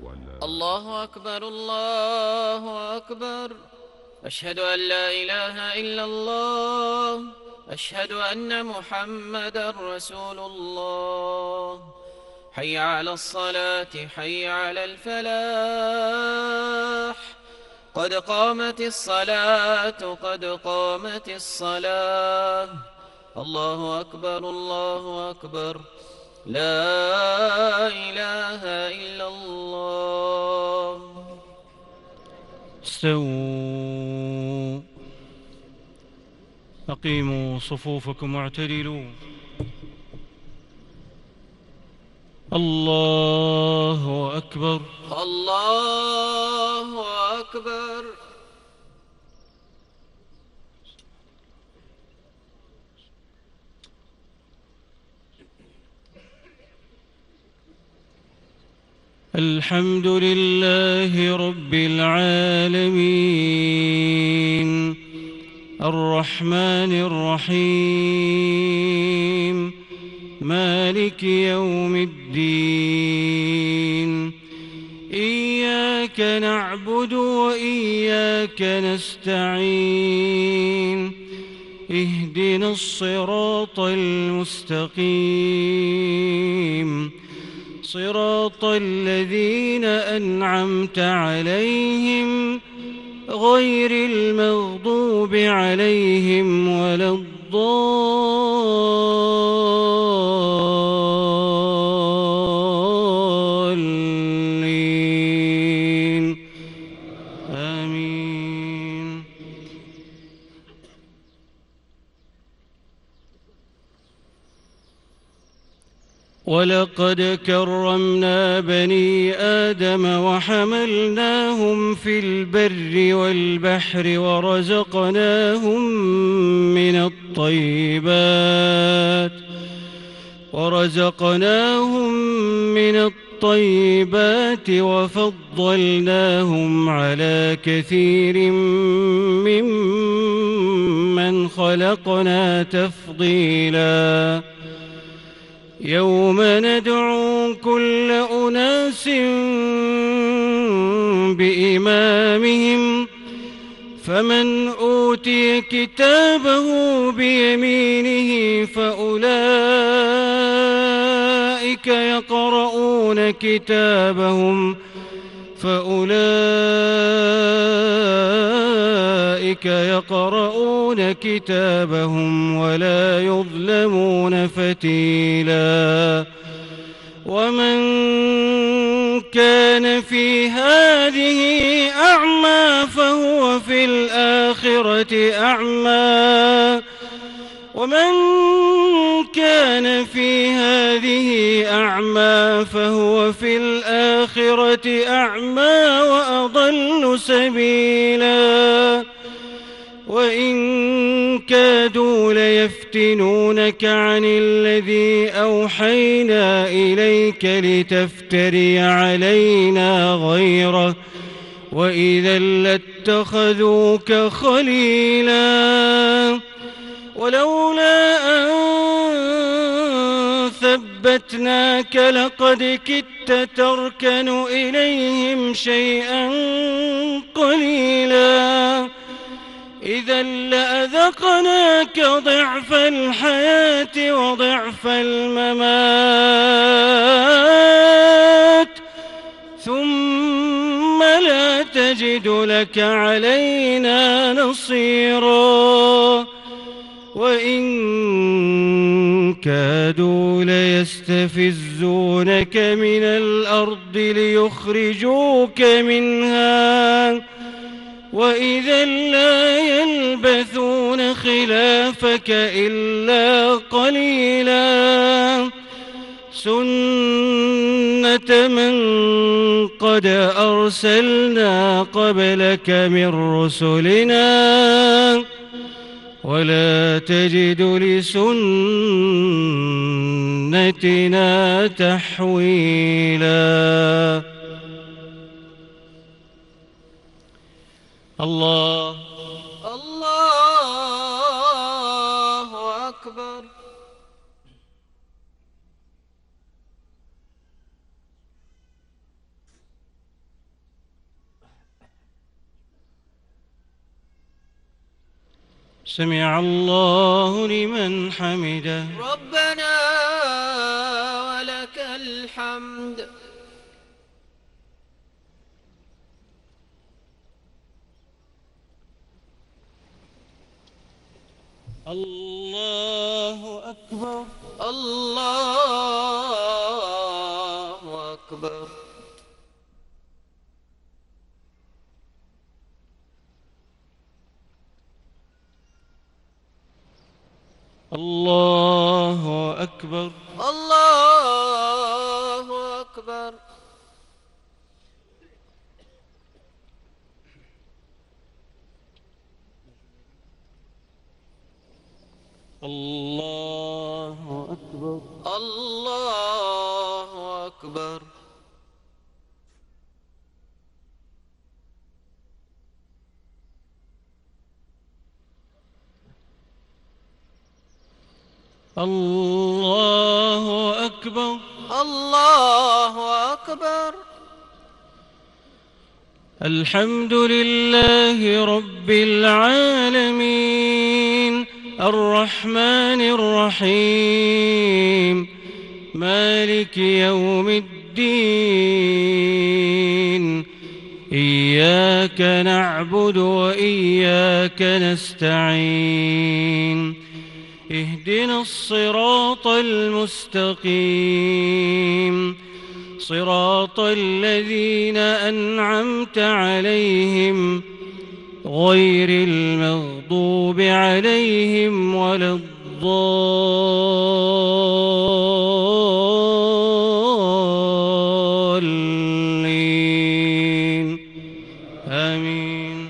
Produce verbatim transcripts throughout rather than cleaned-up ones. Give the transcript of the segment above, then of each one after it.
الله أكبر الله أكبر. أشهد أن لا إله إلا الله. أشهد أن محمدا رسول الله. حي على الصلاة حي على الفلاح. قد قامت الصلاة قد قامت الصلاة. الله أكبر الله أكبر. لا إله إلا الله. استووا، أقيموا صفوفكم واعتدلوا. الله أكبر الله أكبر. الحمد لله رب العالمين الرحمن الرحيم مالك يوم الدين. إياك نعبد وإياك نستعين. اهدنا الصراط المستقيم صراط الذين أنعمت عليهم غير المغضوب عليهم ولا الضالين. آمين. ولقد كرمنا بني آدم وحملناهم في البر والبحر ورزقناهم من الطيبات ورزقناهم من الطيبات وفضلناهم على كثير ممن خلقنا تفضيلاً. يوم ندعو كل أناس بإمامهم فمن أوتي كتابه بيمينه فأولئك يقرؤون كتابهم فأولئك يقرؤون كتابهم ولا يظلمون فتيلا. ومن كان في هذه أعمى فهو في الآخرة أعمى ومن كان في هذه أعمى فهو في الآخرة أعمى وأضل سبيلا. وإن كادوا ليفتنونك عن الذي أوحينا إليك لتفتري علينا غيره وإذا لاتخذوك خليلا. ولولا أن ثبتناك لقد كدت تركن إليهم شيئا قليلا. إذا لأذقناك ضعف الحياة وضعف الممات ثم لا تجد لك علينا نصيرا. وإن كادوا ليستفزونك من الأرض ليخرجوك منها وإذا لا يلبثون خلافك إلا قليلا. سنة من قد أرسلنا قبلك من رسلنا ولا تجد لسنتنا تحويلا. الله الله أكبر. سمع الله لمن حمده. ربنا ولك الحمد. الله أكبر. الله أكبر. الله أكبر. الله أكبر. الله أكبر. الله أكبر. الله أكبر. الله أكبر. الحمد لله رب العالمين الرحمن الرحيم مالك يوم الدين إياك نعبد وإياك نستعين اهدنا الصراط المستقيم صراط الذين أنعمت عليهم غير المغضوب عليهم ولا الضالين آمين.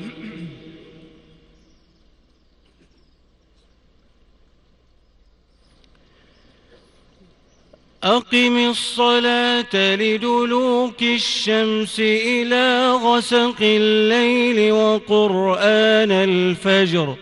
أقم الصلاة لدلوك الشمس إلى غسق الليل وقرآن الفجر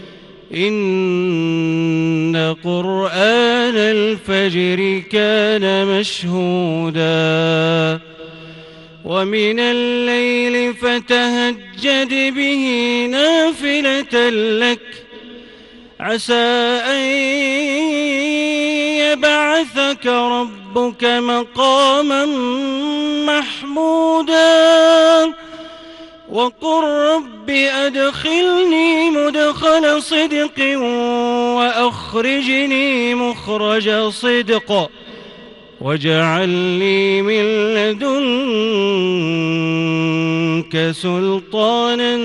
إن قرآن الفجر كان مشهودا ومن الليل فتهجد به نافلة لك عسى أن يبعثك ربك مقاما محمودا وقل رب أدخلني مدخل صدق وأخرجني مخرج صدق واجعل لي من لدنك سلطانا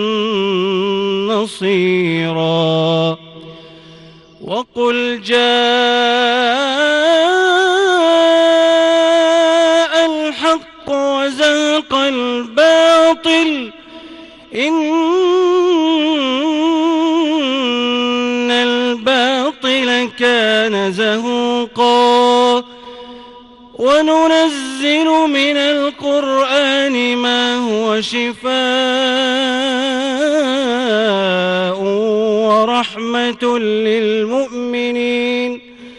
نصيرا وقل جاء الحق وزهق الباطل إن الباطل كان زهوقا وننزل من القرآن ما هو شفاء ورحمة للمؤمنين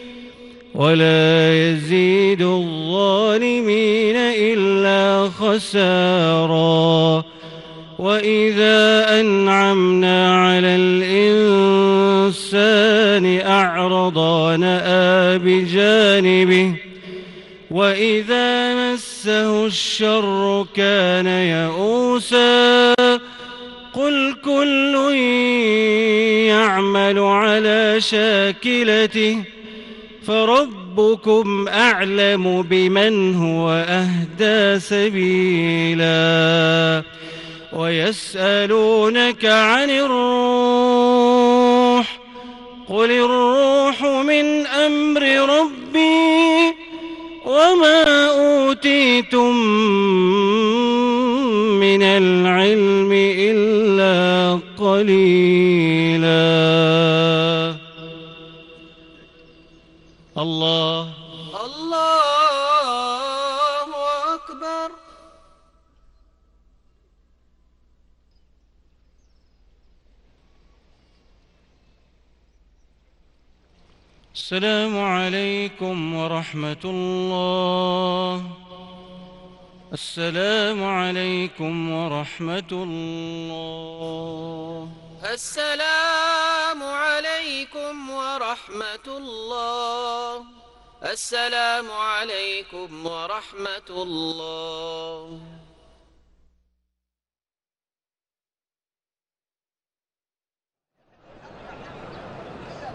ولا يزيد الظالمين إلا خسارا وإذا أنعمنا على الإنسان أعرض ونأى بجانبه وإذا مسه الشر كان يئوسا قل كل يعمل على شاكلته فربكم أعلم بمن هو أهدى سبيلا ويسألونك عن الروح قل الروح من أمر ربي وما أوتيتم من العلم إلا قليلا. الله الله أكبر. السلام عليكم ورحمة الله. السلام عليكم ورحمة الله. السلام عليكم ورحمة الله. السلام عليكم ورحمة الله.